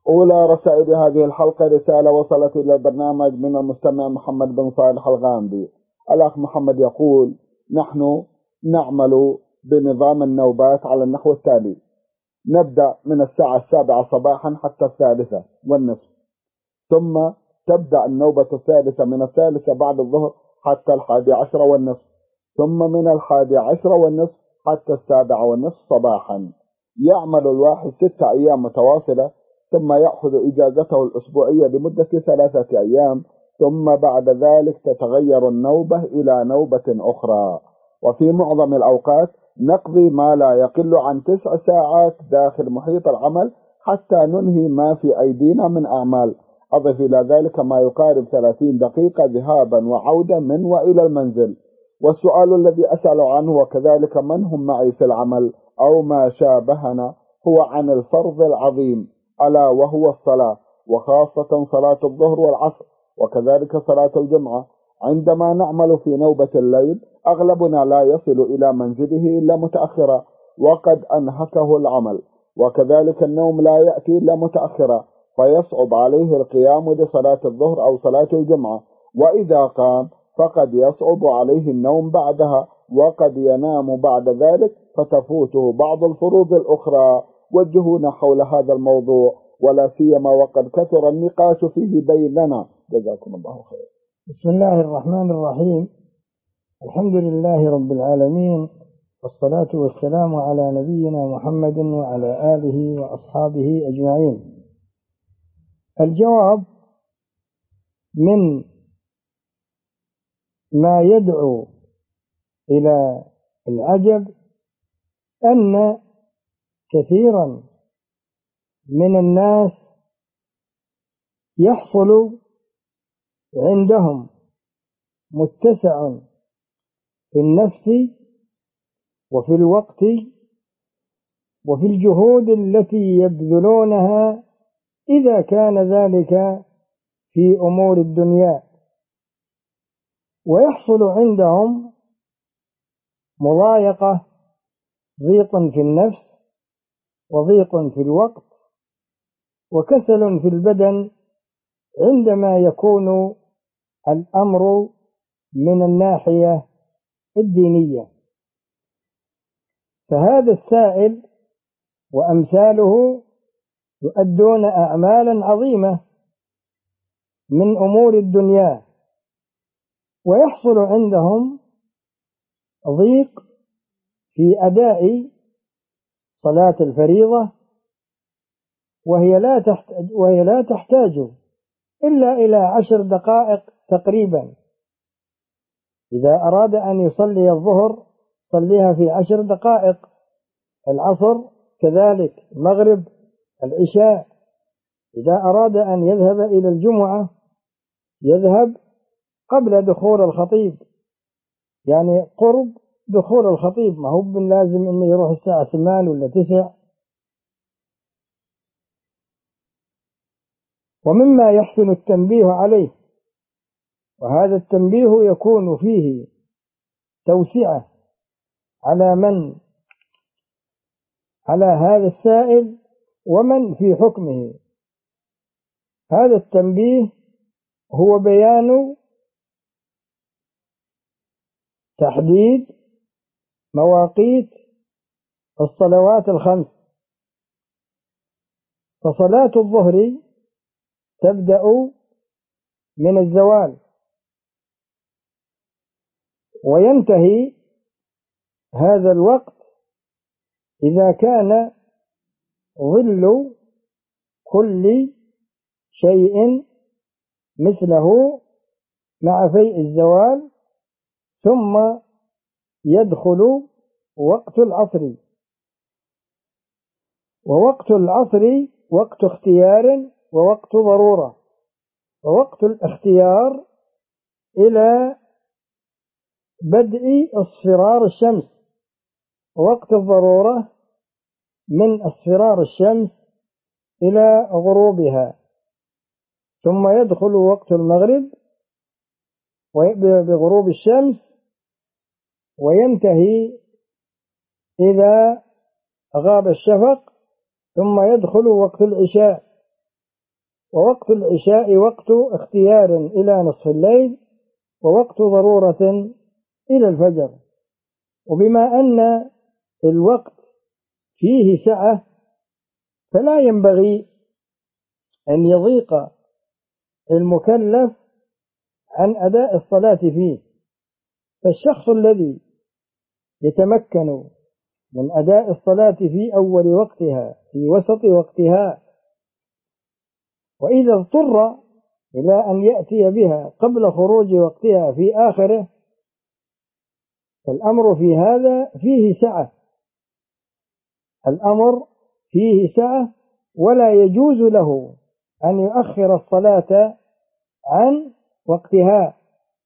أولى رسائل هذه الحلقة رسالة وصلت إلى البرنامج من المستمع محمد بن صالح الغامدي. الأخ محمد يقول: نحن نعمل بنظام النوبات على النحو التالي: نبدأ من الساعة 7 صباحا حتى 3:30، ثم تبدأ النوبة الثالثة من 3 بعد الظهر حتى 11:30، ثم من 11:30 حتى 7:30 صباحا. يعمل الواحد 6 أيام متواصلة، ثم يأخذ إجازته الأسبوعية لمدة 3 أيام، ثم بعد ذلك تتغير النوبة إلى نوبة أخرى. وفي معظم الأوقات نقضي ما لا يقل عن 9 ساعات داخل محيط العمل حتى ننهي ما في أيدينا من أعمال. أضف إلى ذلك ما يقارب 30 دقيقة ذهابا وعودة من وإلى المنزل. والسؤال الذي أسأل عنه وكذلك من هم معي في العمل أو ما شابهنا هو عن الفرض العظيم، ألا وهو الصلاة، وخاصة صلاة الظهر والعصر، وكذلك صلاة الجمعة. عندما نعمل في نوبة الليل أغلبنا لا يصل إلى منزله إلا متأخرا وقد أنهكه العمل، وكذلك النوم لا يأتي إلا متأخرا، فيصعب عليه القيام لصلاة الظهر أو صلاة الجمعة، وإذا قام فقد يصعب عليه النوم بعدها، وقد ينام بعد ذلك فتفوته بعض الفروض الأخرى. وجهونا حول هذا الموضوع، ولا سيما وقد كثر النقاش فيه بيننا، جزاكم الله خير. بسم الله الرحمن الرحيم. الحمد لله رب العالمين، والصلاة والسلام على نبينا محمد وعلى آله وأصحابه أجمعين. الجواب من ما يدعو إلى العجب أن كثيرا من الناس يحصل عندهم متسع في النفس وفي الوقت وفي الجهود التي يبذلونها إذا كان ذلك في أمور الدنيا، ويحصل عندهم مضايقة، ضيق في النفس وضيق في الوقت وكسل في البدن عندما يكون الأمر من الناحية الدينية. فهذا السائل وأمثاله يؤدون أعمالا عظيمة من أمور الدنيا، ويحصل عندهم ضيق في أداء صلاة الفريضة، وهي لا تحتاج إلا إلى 10 دقائق تقريبا. إذا أراد أن يصلي الظهر صليها في 10 دقائق، العصر كذلك، المغرب، العشاء. إذا أراد أن يذهب إلى الجمعة يذهب قبل دخول الخطيب، يعني قرب دخول الخطيب، ما هو لازم أنه يروح الساعة 8 ولا 9. ومما يحسن التنبيه عليه، وهذا التنبيه يكون فيه توسعة على هذا السائل ومن في حكمه. هذا التنبيه هو بيان تحديد مواقيت الصلوات ال5. فصلاة الظهر تبدأ من الزوال وينتهي هذا الوقت إذا كان ظل كل شيء مثله مع فيء الزوال، ثم يدخل وقت العصر. ووقت العصر وقت اختيار ووقت ضرورة، ووقت الاختيار إلى بدء اصفرار الشمس، ووقت الضرورة من اصفرار الشمس إلى غروبها، ثم يدخل وقت المغرب بغروب الشمس وينتهي إذا غاب الشفق، ثم يدخل وقت العشاء ووقت العشاء وقت اختيار إلى نصف الليل، ووقت ضرورة إلى الفجر. وبما أن الوقت فيه سعة فلا ينبغي أن يضيق المكلف عن أداء الصلاة فيه. فالشخص الذي يتمكن من أداء الصلاة في أول وقتها، في وسط وقتها، وإذا اضطر إلى أن يأتي بها قبل خروج وقتها في آخره، فالأمر في هذا فيه سعة، الأمر فيه سعة، ولا يجوز له أن يؤخر الصلاة عن وقتها.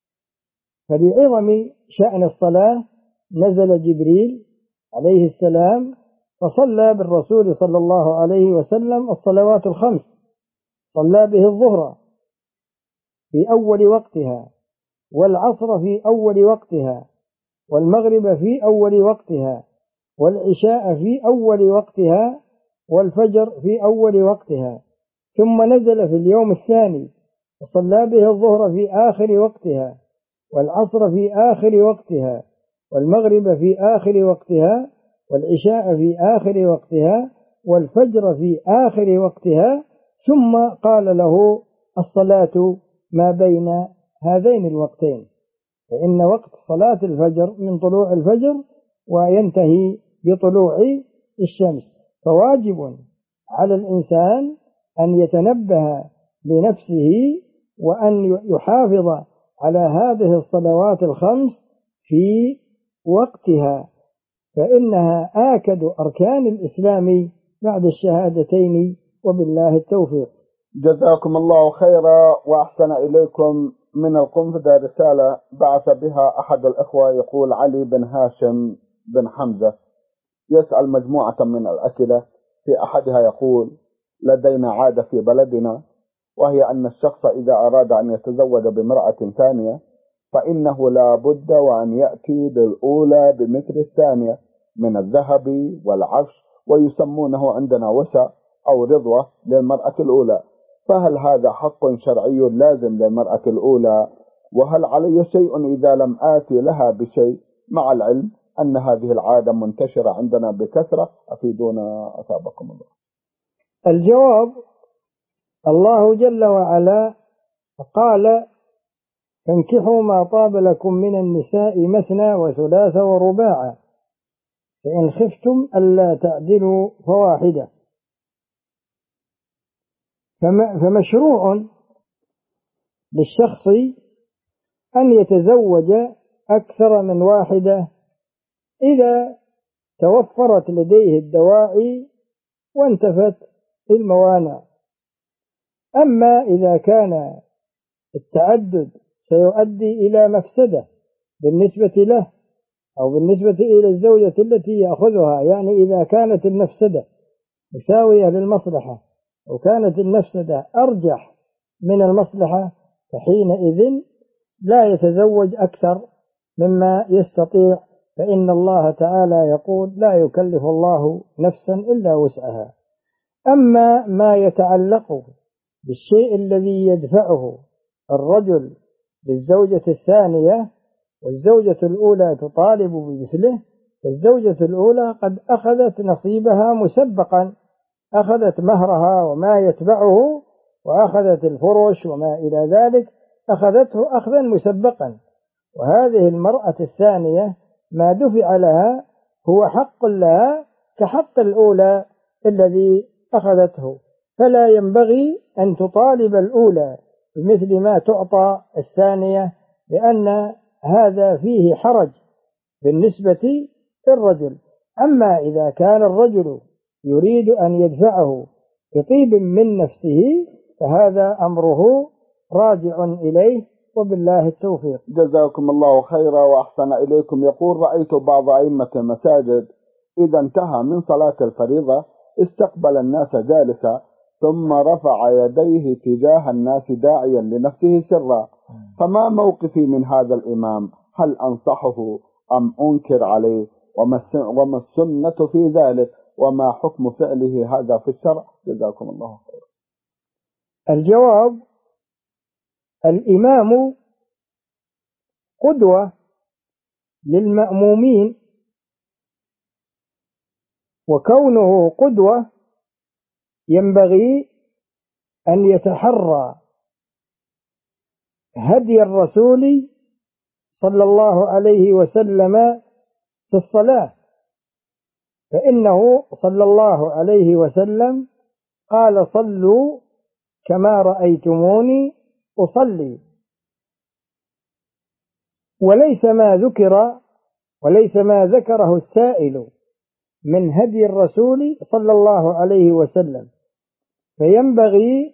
فلعظم شأن الصلاة نزل جبريل عليه السلام فصلى بالرسول صلى الله عليه وسلم الصلوات الخمس، صلى به الظهر في أول وقتها، والعصر في أول وقتها، والمغرب في أول وقتها، والعشاء في أول وقتها، والفجر في أول وقتها. ثم نزل في اليوم الثاني وصلى به الظهر في آخر وقتها، والعصر في آخر وقتها، والمغرب في آخر وقتها، والعشاء في آخر وقتها، والفجر في آخر وقتها. ثم قال له الصلاة ما بين هذين الوقتين، فإن وقت صلاة الفجر من طلوع الفجر وينتهي بطلوع الشمس. فواجب على الإنسان أن يتنبه لنفسه وأن يحافظ على هذه الصلوات الخمس في وقتها، فإنها آكد أركان الإسلام بعد الشهادتين، وبالله التوفيق. جزاكم الله خيرا وأحسن إليكم. من القنفذة رسالة بعث بها أحد الإخوة، يقول علي بن هاشم بن حمزة، يسأل مجموعة من الأسئلة. في أحدها يقول: لدينا عادة في بلدنا، وهي أن الشخص إذا أراد أن يتزوج بامرأة ثانية فإنه لا بد وأن يأتي بالأولى بمثل الثانية من الذهب والعفش، ويسمونه عندنا وسع أو رضوة للمرأة الأولى. فهل هذا حق شرعي لازم للمرأة الأولى؟ وهل علي شيء إذا لم آتي لها بشيء، مع العلم أن هذه العادة منتشرة عندنا بكثرة؟ أفيدونا أثابكم الله. الجواب: الله جل وعلا قال: فانكحوا ما طاب لكم من النساء مثنى وثلاث ورباع، فإن خفتم ألا تعدلوا فواحدة. فمشروع للشخص أن يتزوج أكثر من واحدة إذا توفرت لديه الدواعي وانتفت الموانع. أما إذا كان التعدد سيؤدي إلى مفسدة بالنسبة له أو بالنسبة إلى الزوجة التي يأخذها، يعني إذا كانت المفسدة مساوية للمصلحة أو كانت المفسدة أرجح من المصلحة، فحينئذ لا يتزوج أكثر مما يستطيع، فإن الله تعالى يقول: لا يكلف الله نفسا إلا وسعها. أما ما يتعلق بالشيء الذي يدفعه الرجل للزوجة الثانية والزوجة الأولى تطالب بمثله، فالزوجة الأولى قد أخذت نصيبها مسبقا، أخذت مهرها وما يتبعه، وأخذت الفرش وما إلى ذلك، أخذته أخذا مسبقا. وهذه المرأة الثانية ما دفع لها هو حق لها كحق الأولى الذي أخذته، فلا ينبغي أن تطالب الأولى بمثل ما تعطى الثانية، لأن هذا فيه حرج بالنسبة للرجل. أما إذا كان الرجل يريد أن يدفعه بطيب من نفسه فهذا أمره راجع إليه، وبالله التوفيق. جزاكم الله خيرا وأحسن إليكم. يقول: رأيت بعض أئمة المساجد إذا انتهى من صلاة الفريضة استقبل الناس جالسا، ثم رفع يديه تجاه الناس داعيا لنفسه سرا، فما موقفي من هذا الإمام؟ هل أنصحه أم أنكر عليه؟ وما السنة في ذلك؟ وما حكم فعله هذا في الشرع؟ جزاكم الله خيرا. الجواب: الإمام قدوة للمأمومين، وكونه قدوة ينبغي أن يتحرى هدي الرسول صلى الله عليه وسلم في الصلاة، فإنه صلى الله عليه وسلم قال: صلوا كما رأيتموني أصلي. وليس ما ذكره السائل من هدي الرسول صلى الله عليه وسلم، فينبغي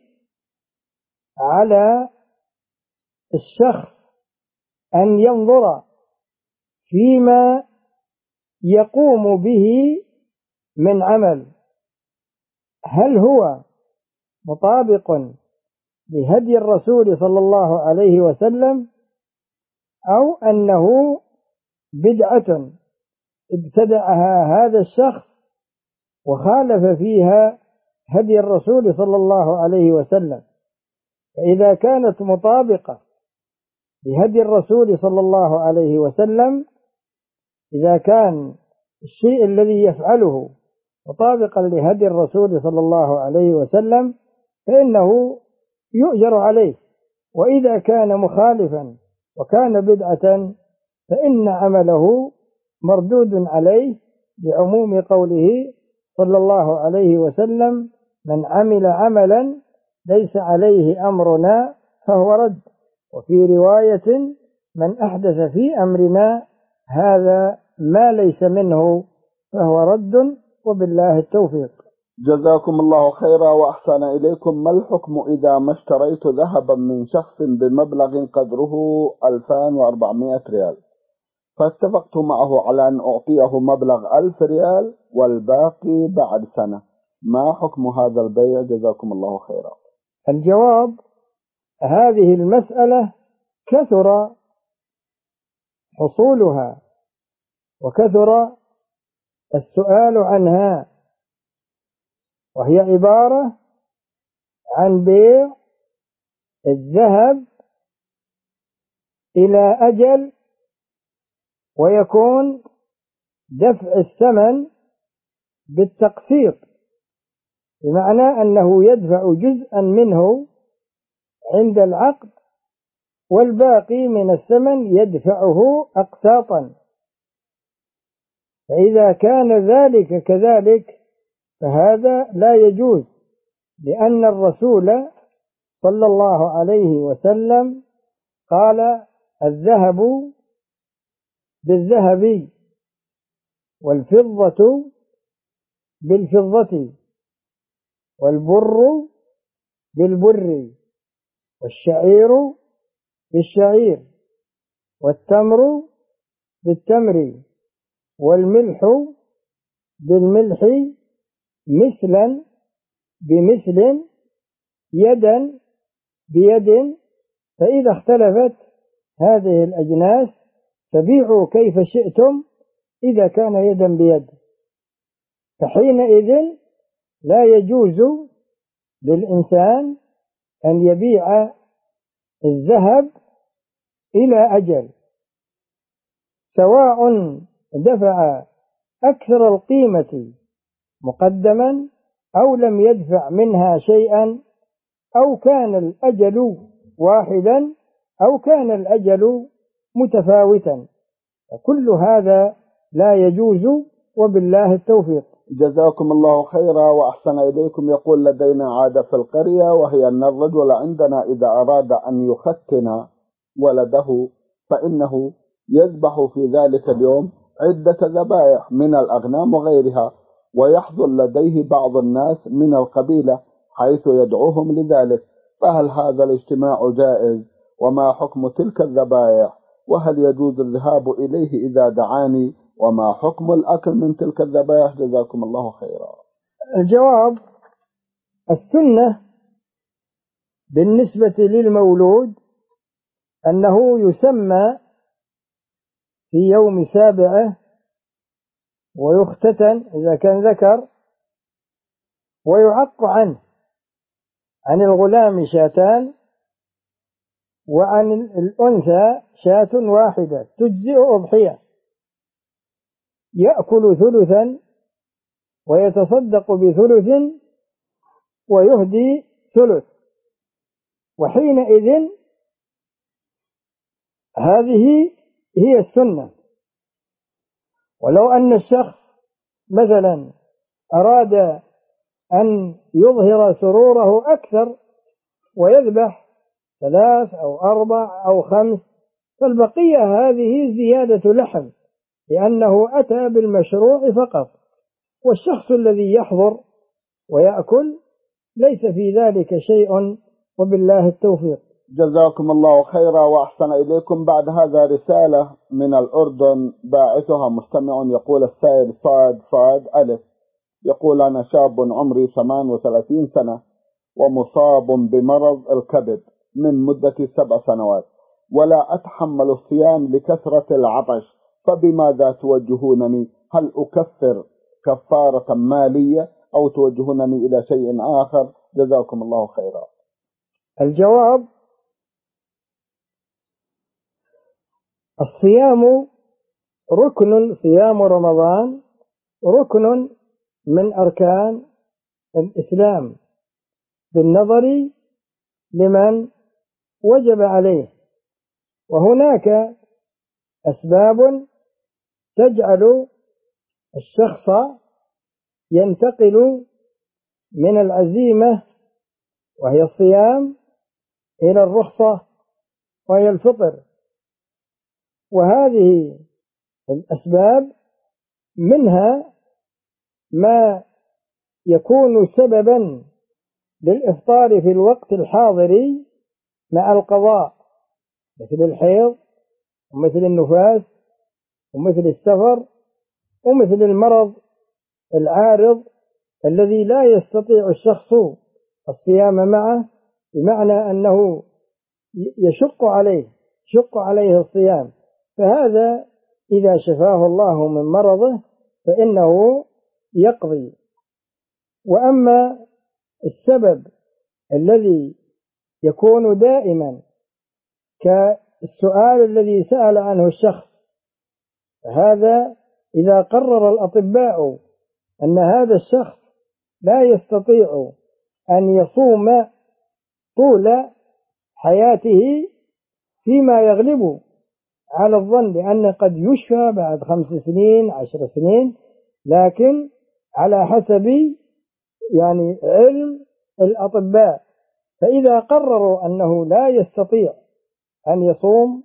على الشخص أن ينظر فيما يقوم به من عمل، هل هو مطابق لهدي الرسول صلى الله عليه وسلم، أو أنه بدعة ابتدعها هذا الشخص وخالف فيها هدي الرسول صلى الله عليه وسلم. فإذا كانت مطابقة لهدي الرسول صلى الله عليه وسلم، إذا كان الشيء الذي يفعله مطابقا لهدي الرسول صلى الله عليه وسلم فإنه يؤجر عليه، وإذا كان مخالفا وكان بدعة فإن عمله مردود عليه، لعموم قوله صلى الله عليه وسلم: من عمل عملا ليس عليه أمرنا فهو رد. وفي رواية: من أحدث في أمرنا هذا ما ليس منه فهو رد. وبالله التوفيق. جزاكم الله خيرا وأحسن إليكم. ما الحكم إذا ما اشتريت ذهبا من شخص بمبلغ قدره 2400 ريال، فاتفقت معه على أن أعطيه مبلغ 1000 ريال والباقي بعد سنة، ما حكم هذا البيع؟ جزاكم الله خيرا. الجواب: هذه المسألة كثر حصولها وكثر السؤال عنها، وهي عبارة عن بيع الذهب إلى أجل، ويكون دفع الثمن بالتقسيط، بمعنى أنه يدفع جزءا منه عند العقد والباقي من الثمن يدفعه أقساطا. فإذا كان ذلك كذلك فهذا لا يجوز، لأن الرسول صلى الله عليه وسلم قال: الذهب بالذهب والفضة بالفضة والبر بالبر والشعير بالشعير والتمر بالتمر والملح بالملح مثلا بمثل يدا بيد، فإذا اختلفت هذه الأجناس فبيعوا كيف شئتم إذا كان يدا بيد، فحينئذ لا يجوز للإنسان أن يبيع الذهب إلى أجل، سواء دفع أكثر القيمة مقدما أو لم يدفع منها شيئا، أو كان الأجل واحدا أو كان الأجل متفاوتا، فكل هذا لا يجوز. وبالله التوفيق. جزاكم الله خيرا وأحسن إليكم. يقول: لدينا عادة في القرية، وهي أن الرجل عندنا إذا أراد أن يختن ولده فإنه يذبح في ذلك اليوم عدة ذبائح من الأغنام وغيرها، ويحضر لديه بعض الناس من القبيلة حيث يدعوهم لذلك، فهل هذا الاجتماع جائز؟ وما حكم تلك الذبائح؟ وهل يجوز الذهاب إليه إذا دعاني؟ وما حكم الأكل من تلك الذبائح؟ جزاكم الله خيرا. الجواب: السنة بالنسبة للمولود أنه يسمى في يوم سابعه ويختتن إذا كان ذكر، ويعق عنه عن الغلام شاتان، وعن الأنثى شاة واحدة تجزئ أضحية، يأكل ثلثا ويتصدق بثلث ويهدي ثلث. وحينئذ هذه هي السنة. ولو أن الشخص مثلا أراد أن يظهر سروره أكثر ويذبح 3 أو 4 أو 5، فالبقية هذه زيادة لحم، لأنه أتى بالمشروع فقط، والشخص الذي يحضر ويأكل ليس في ذلك شيء، وبالله التوفيق. جزاكم الله خيرا وأحسن إليكم. بعد هذا رسالة من الأردن باعثها مستمع يقول: السائل صاد ألف يقول: أنا شاب عمري 38 سنة ومصاب بمرض الكبد من مدة 7 سنوات، ولا أتحمل الصيام لكثرة العطش، فبماذا توجهونني؟ هل أكفر كفارة مالية أو توجهونني إلى شيء آخر؟ جزاكم الله خيرا. الجواب: الصيام ركن، صيام رمضان ركن من أركان الإسلام بالنظر لمن وجب عليه، وهناك أسباب تجعل الشخص ينتقل من العزيمة وهي الصيام إلى الرخصة وهي الفطر. وهذه الأسباب منها ما يكون سببا للإفطار في الوقت الحاضر مع القضاء، مثل الحيض ومثل النفاس ومثل السفر ومثل المرض العارض الذي لا يستطيع الشخص الصيام معه، بمعنى أنه يشق عليه الصيام، فهذا إذا شفاه الله من مرضه فإنه يقضي. وأما السبب الذي يكون دائما كالسؤال الذي سأل عنه الشخص، هذا إذا قرر الأطباء أن هذا الشخص لا يستطيع أن يصوم طول حياته، فيما يغلب على الظن بأنه قد يشفى بعد 5 سنين 10 سنين، لكن على حسب علم الأطباء، فإذا قرروا أنه لا يستطيع أن يصوم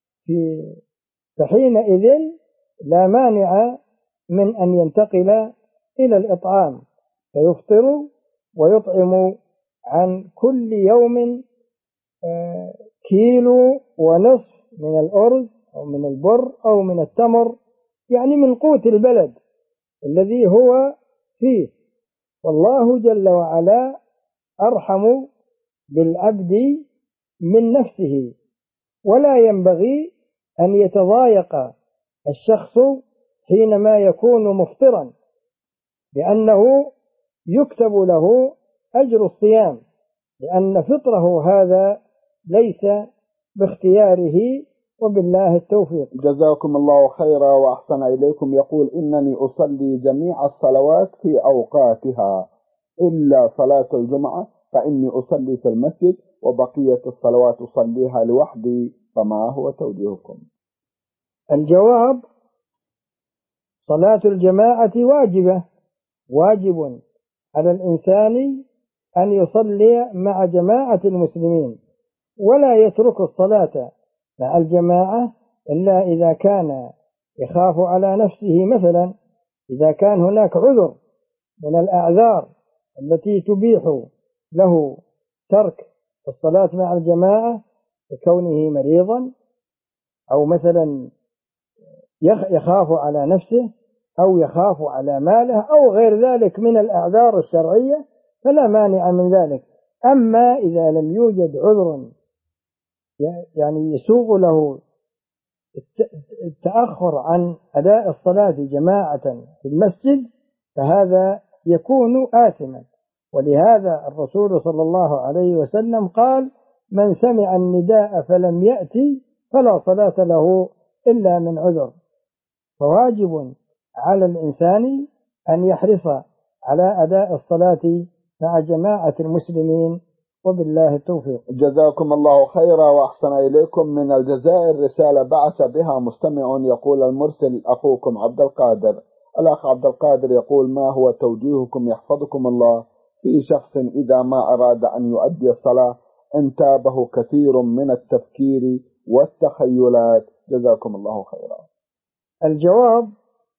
فحينئذ لا مانع من أن ينتقل إلى الإطعام، فيفطر ويطعم عن كل يوم 1.5 كيلو من الأرز أو من البر أو من التمر، يعني من قوت البلد الذي هو فيه. والله جل وعلا أرحم بالعبد من نفسه، ولا ينبغي أن يتضايق الشخص حينما يكون مفطرا، لأنه يكتب له أجر الصيام، لأن فطره هذا ليس باختياره، وبالله التوفيق. جزاكم الله خيرا وأحسن إليكم. يقول: إنني أصلي جميع الصلوات في أوقاتها إلا صلاة الجمعة، فإني أصلي في المسجد وبقية الصلوات أصليها لوحدي، فما هو توجيهكم؟ الجواب: صلاة الجماعة واجب على الإنسان أن يصلي مع جماعة المسلمين، ولا يترك الصلاة مع الجماعة إلا إذا كان يخاف على نفسه، مثلا إذا كان هناك عذر من الأعذار التي تبيح له ترك الصلاة مع الجماعة، ككونه مريضا أو مثلا يخاف على نفسه أو يخاف على ماله أو غير ذلك من الأعذار الشرعية، فلا مانع من ذلك. أما إذا لم يوجد عذر يسوغ له التأخر عن أداء الصلاة جماعة في المسجد، فهذا يكون آثما. ولهذا الرسول صلى الله عليه وسلم قال: من سمع النداء فلم يأتي فلا صلاة له إلا من عذر. فواجب على الإنسان أن يحرص على أداء الصلاة مع جماعة المسلمين، وبالله التوفيق. جزاكم الله خيرا وأحسن إليكم. من الجزائر رسالة بعث بها مستمع يقول: المرسل أخوكم عبد القادر. الأخ عبد القادر يقول: ما هو توجيهكم يحفظكم الله في شخص إذا ما أراد أن يؤدي الصلاة انتابه كثير من التفكير والتخيلات؟ جزاكم الله خيرا. الجواب: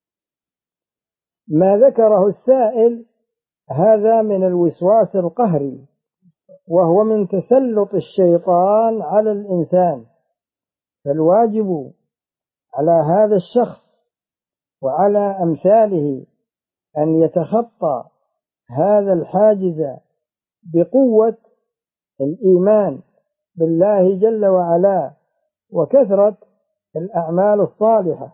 ما ذكره السائل هذا من الوسواس القهري، وهو من تسلط الشيطان على الإنسان. فالواجب على هذا الشخص وعلى أمثاله أن يتخطى هذا الحاجز بقوة الإيمان بالله جل وعلا وكثرة الأعمال الصالحة،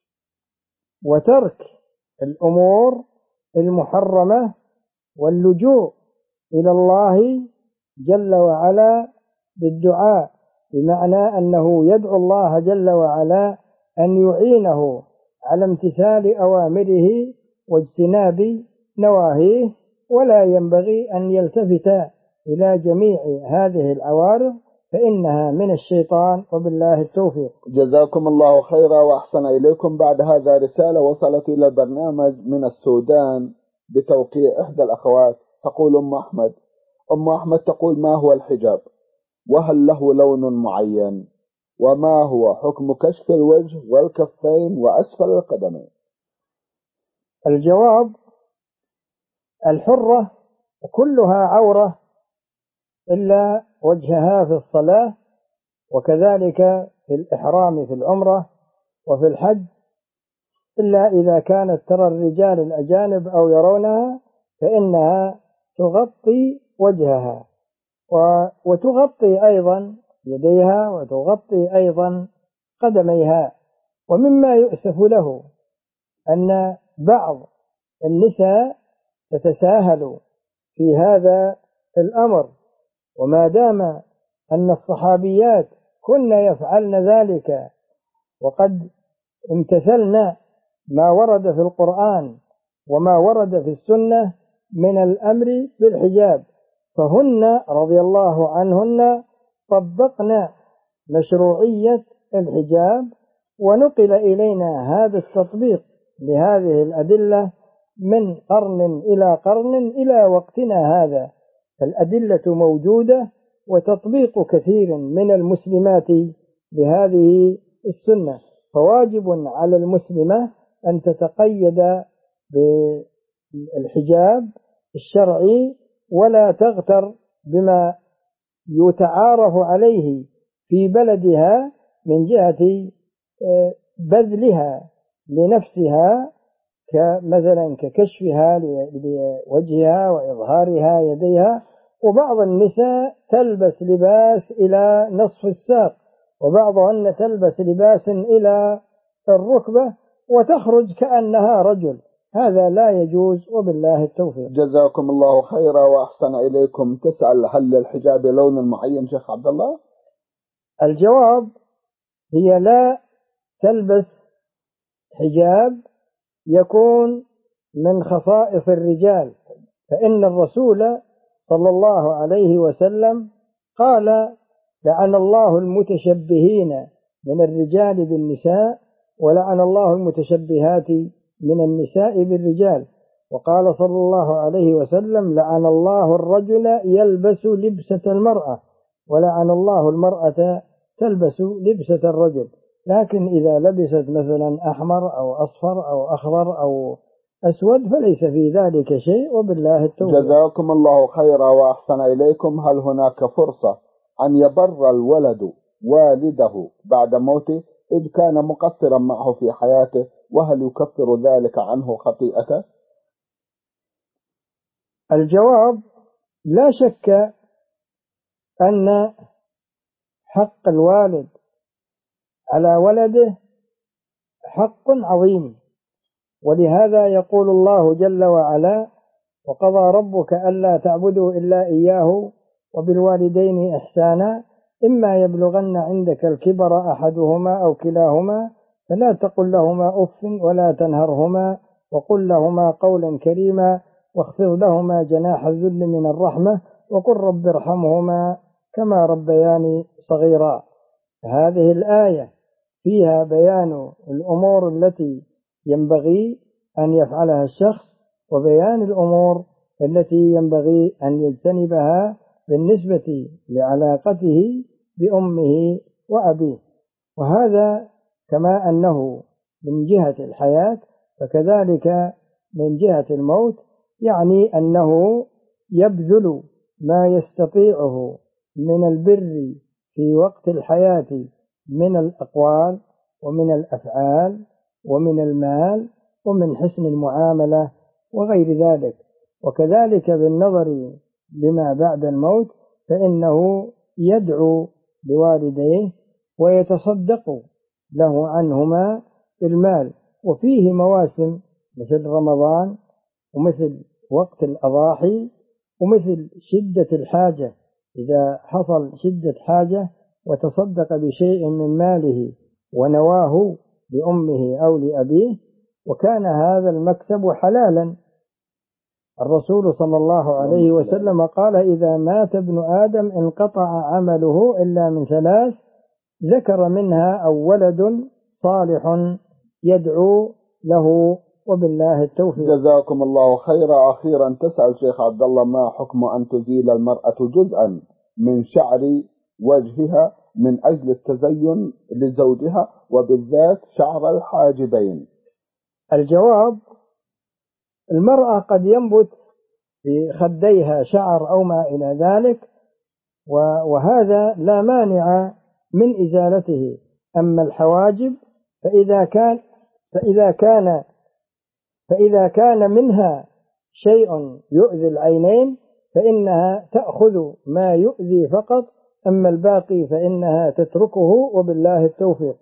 وترك الأمور المحرمة، واللجوء إلى الله جل وعلا بالدعاء، بمعنى أنه يدعو الله جل وعلا أن يعينه على امتثال أوامره واجتناب نواهيه، ولا ينبغي أن يلتفت إلى جميع هذه العوارض فإنها من الشيطان، وبالله التوفيق. جزاكم الله خيرا وأحسن إليكم. بعد هذا رسالة وصلت إلى البرنامج من السودان بتوقيع إحدى الأخوات، تقول أم أحمد تقول: ما هو الحجاب؟ وهل له لون معين؟ وما هو حكم كشف الوجه والكفين وأسفل القدمين؟ الجواب: الحرة كلها عورة إلا وجهها في الصلاة، وكذلك في الإحرام في العمرة وفي الحج، إلا إذا كانت ترى الرجال الأجانب أو يرونها فإنها تغطي وجهها وتغطي أيضا يديها وتغطي أيضا قدميها. ومما يؤسف له أن بعض النساء تتساهل في هذا الأمر، وما دام أن الصحابيات كن يفعلن ذلك وقد امتثلن ما ورد في القرآن وما ورد في السنة من الأمر بالحجاب، فهن رضي الله عنهن طبقن مشروعية الحجاب، ونقل إلينا هذا التطبيق لهذه الأدلة من قرن إلى قرن إلى وقتنا هذا. فالأدلة موجودة، وتطبيق كثير من المسلمات بهذه السنة. فواجب على المسلمة أن تتقيد بالحجاب الشرعي، ولا تغتر بما يتعارف عليه في بلدها من جهة بذلها لنفسها، مثلا ككشفها لوجهها وإظهارها يديها. وبعض النساء تلبس لباس إلى نصف الساق، وبعضهن تلبس لباس إلى الركبة وتخرج كأنها رجل. هذا لا يجوز، وبالله التوفيق. جزاكم الله خيرا وأحسن إليكم. تسأل: هل للحجاب لون معين شيخ عبد الله؟ الجواب: هي لا تلبس حجاب يكون من خصائص الرجال، فإن الرسول صلى الله عليه وسلم قال: لعن الله المتشبهين من الرجال بالنساء، ولعن الله المتشبهات من النساء بالرجال. وقال صلى الله عليه وسلم: لعن الله الرجل يلبس لبسة المرأة، ولعن الله المرأة تلبس لبسة الرجل. لكن إذا لبست مثلا أحمر أو أصفر أو أخضر أو أسود فليس في ذلك شيء، وبالله التوفيق. جزاكم الله خيرا وأحسن إليكم. هل هناك فرصة أن يبر الولد والده بعد موته إذ كان مقصرا معه في حياته، وهل يكفر ذلك عنه خطيئته؟ الجواب: لا شك أن حق الوالد على ولده حق عظيم، ولهذا يقول الله جل وعلا: وقضى ربك ألا تعبدوا إلا إياه وبالوالدين إحسانا إما يبلغن عندك الكبر أحدهما أو كلاهما فلا تقل لهما أف ولا تنهرهما وقل لهما قولا كريما واخفض لهما جناح الذل من الرحمة وقل رب ارحمهما كما ربياني صغيرا. هذه الآية فيها بيان الأمور التي ينبغي أن يفعلها الشخص وبيان الأمور التي ينبغي أن يجتنبها بالنسبة لعلاقته بأمه وأبيه. وهذا كما أنه من جهة الحياة فكذلك من جهة الموت، يعني أنه يبذل ما يستطيعه من البر في وقت الحياة من الأقوال ومن الأفعال ومن المال ومن حسن المعاملة وغير ذلك. وكذلك بالنظر لما بعد الموت فإنه يدعو لوالديه ويتصدق له عنهما بالمال. وفيه مواسم مثل رمضان ومثل وقت الأضاحي ومثل شدة الحاجة، إذا حصل شدة حاجة وتصدق بشيء من ماله ونواه لأمه أو لأبيه وكان هذا المكسب حلالا. الرسول صلى الله عليه وسلم قال إذا مات ابن آدم انقطع عمله إلا من ثلاث ذكر منها أو ولد صالح يدعو له وبالله التوفيق. جزاكم الله خيرا. أخيرا تسأل شيخ عبد الله ما حكم أن تزيل المرأة جزءا من شعر وجهها من أجل التزين لزوجها وبالذات شعر الحاجبين؟ الجواب المرأة قد ينبت في خديها شعر أو ما إلى ذلك وهذا لا مانع من إزالته. أما الحواجب فإذا كان منها شيء يؤذي العينين فإنها تأخذ ما يؤذي فقط، أما الباقي فإنها تتركه وبالله التوفيق.